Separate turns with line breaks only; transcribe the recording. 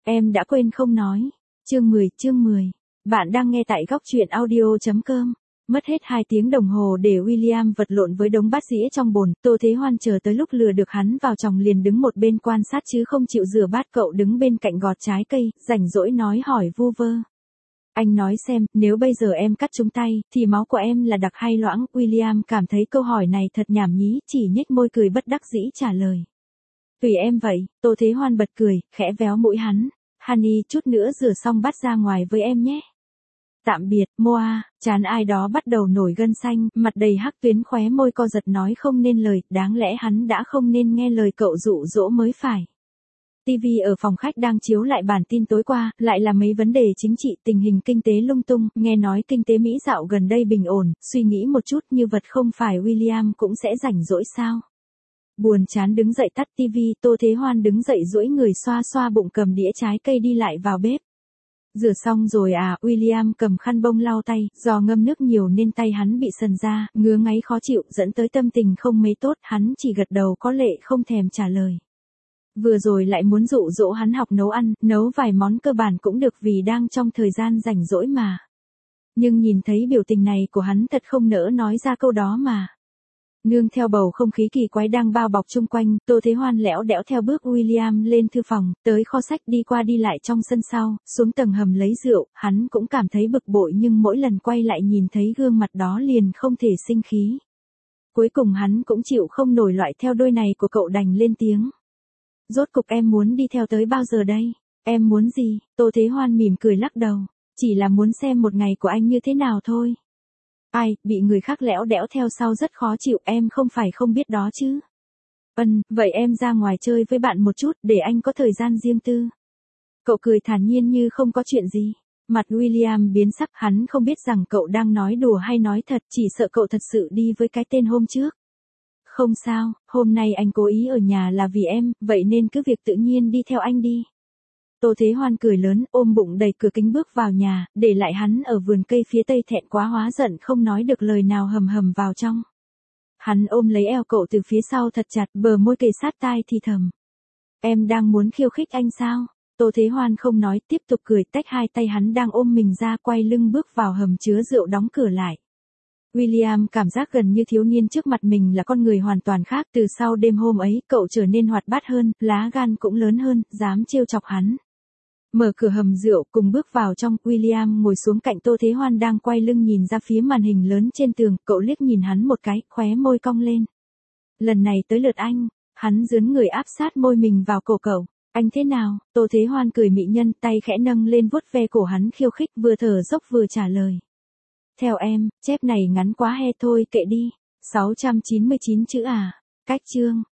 Em đã quên không nói. Chương 10. Bạn đang nghe tại góc truyện audio.com. Mất hết 2 tiếng đồng hồ để William vật lộn với đống bát dĩa trong bồn, Tô Thế Hoan chờ tới lúc lừa được hắn vào chồng liền đứng một bên quan sát chứ không chịu rửa bát. Cậu đứng bên cạnh gọt trái cây, rảnh rỗi nói hỏi vu vơ. Anh nói xem, nếu bây giờ em cắt chúng tay, thì máu của em là đặc hay loãng? William cảm thấy câu hỏi này thật nhảm nhí, chỉ nhếch môi cười bất đắc dĩ trả lời. Tùy em vậy. Tô Thế Hoan bật cười, khẽ véo mũi hắn. Honey, chút nữa rửa xong bắt ra ngoài với em nhé. Tạm biệt, Moa. Chán ai đó bắt đầu nổi gân xanh, mặt đầy hắc tuyến, khóe môi co giật nói không nên lời, đáng lẽ hắn đã không nên nghe lời cậu dụ dỗ mới phải. TV ở phòng khách đang chiếu lại bản tin tối qua, lại là mấy vấn đề chính trị, tình hình kinh tế lung tung, nghe nói kinh tế Mỹ dạo gần đây bình ổn, suy nghĩ một chút như vật không phải William cũng sẽ rảnh rỗi sao. Buồn chán đứng dậy tắt TV, Tô Thế Hoan đứng dậy duỗi người xoa xoa bụng cầm đĩa trái cây đi lại vào bếp. Rửa xong rồi à? William cầm khăn bông lau tay, do ngâm nước nhiều nên tay hắn bị sần ra, ngứa ngáy khó chịu dẫn tới tâm tình không mấy tốt, hắn chỉ gật đầu có lệ không thèm trả lời. Vừa rồi lại muốn dụ dỗ hắn học nấu ăn, nấu vài món cơ bản cũng được vì đang trong thời gian rảnh rỗi mà. Nhưng nhìn thấy biểu tình này của hắn thật không nỡ nói ra câu đó mà. Nương theo bầu không khí kỳ quái đang bao bọc chung quanh, Tô Thế Hoan lẽo đẽo theo bước William lên thư phòng, tới kho sách, đi qua đi lại trong sân sau, xuống tầng hầm lấy rượu, hắn cũng cảm thấy bực bội nhưng mỗi lần quay lại nhìn thấy gương mặt đó liền không thể sinh khí. Cuối cùng hắn cũng chịu không nổi loại theo đuôi này của cậu đành lên tiếng. Rốt cục em muốn đi theo tới bao giờ đây? Em muốn gì? Tô Thế Hoan mỉm cười lắc đầu. Chỉ là muốn xem một ngày của anh như thế nào thôi. Ai, bị người khác lẽo đẽo theo sau rất khó chịu, em không phải không biết đó chứ. Vậy em ra ngoài chơi với bạn một chút, để anh có thời gian riêng tư. Cậu cười thản nhiên như không có chuyện gì. Mặt William biến sắc, hắn không biết rằng cậu đang nói đùa hay nói thật, chỉ sợ cậu thật sự đi với cái tên hôm trước. Không sao, hôm nay anh cố ý ở nhà là vì em, vậy nên cứ việc tự nhiên đi theo anh đi. Tô Thế Hoan cười lớn, ôm bụng đẩy cửa kính bước vào nhà, để lại hắn ở vườn cây phía tây, thẹn quá hóa giận không nói được lời nào, hầm hầm vào trong. Hắn ôm lấy eo cậu từ phía sau thật chặt, bờ môi kề sát tai thì thầm. Em đang muốn khiêu khích anh sao? Tô Thế Hoan không nói, tiếp tục cười, tách hai tay hắn đang ôm mình ra, quay lưng bước vào hầm chứa rượu, đóng cửa lại. William cảm giác gần như thiếu niên trước mặt mình là con người hoàn toàn khác, từ sau đêm hôm ấy, cậu trở nên hoạt bát hơn, lá gan cũng lớn hơn, dám trêu chọc hắn. Mở cửa hầm rượu, cùng bước vào trong, William ngồi xuống cạnh Tô Thế Hoan đang quay lưng nhìn ra phía màn hình lớn trên tường, cậu liếc nhìn hắn một cái, khóe môi cong lên. Lần này tới lượt anh, hắn dướn người áp sát môi mình vào cổ cậu. Anh thế nào? Tô Thế Hoan cười mị nhân, tay khẽ nâng lên vuốt ve cổ hắn khiêu khích, vừa thở dốc vừa trả lời. Theo em, chép này ngắn quá he, thôi kệ đi. 699 chữ à? Cách chương.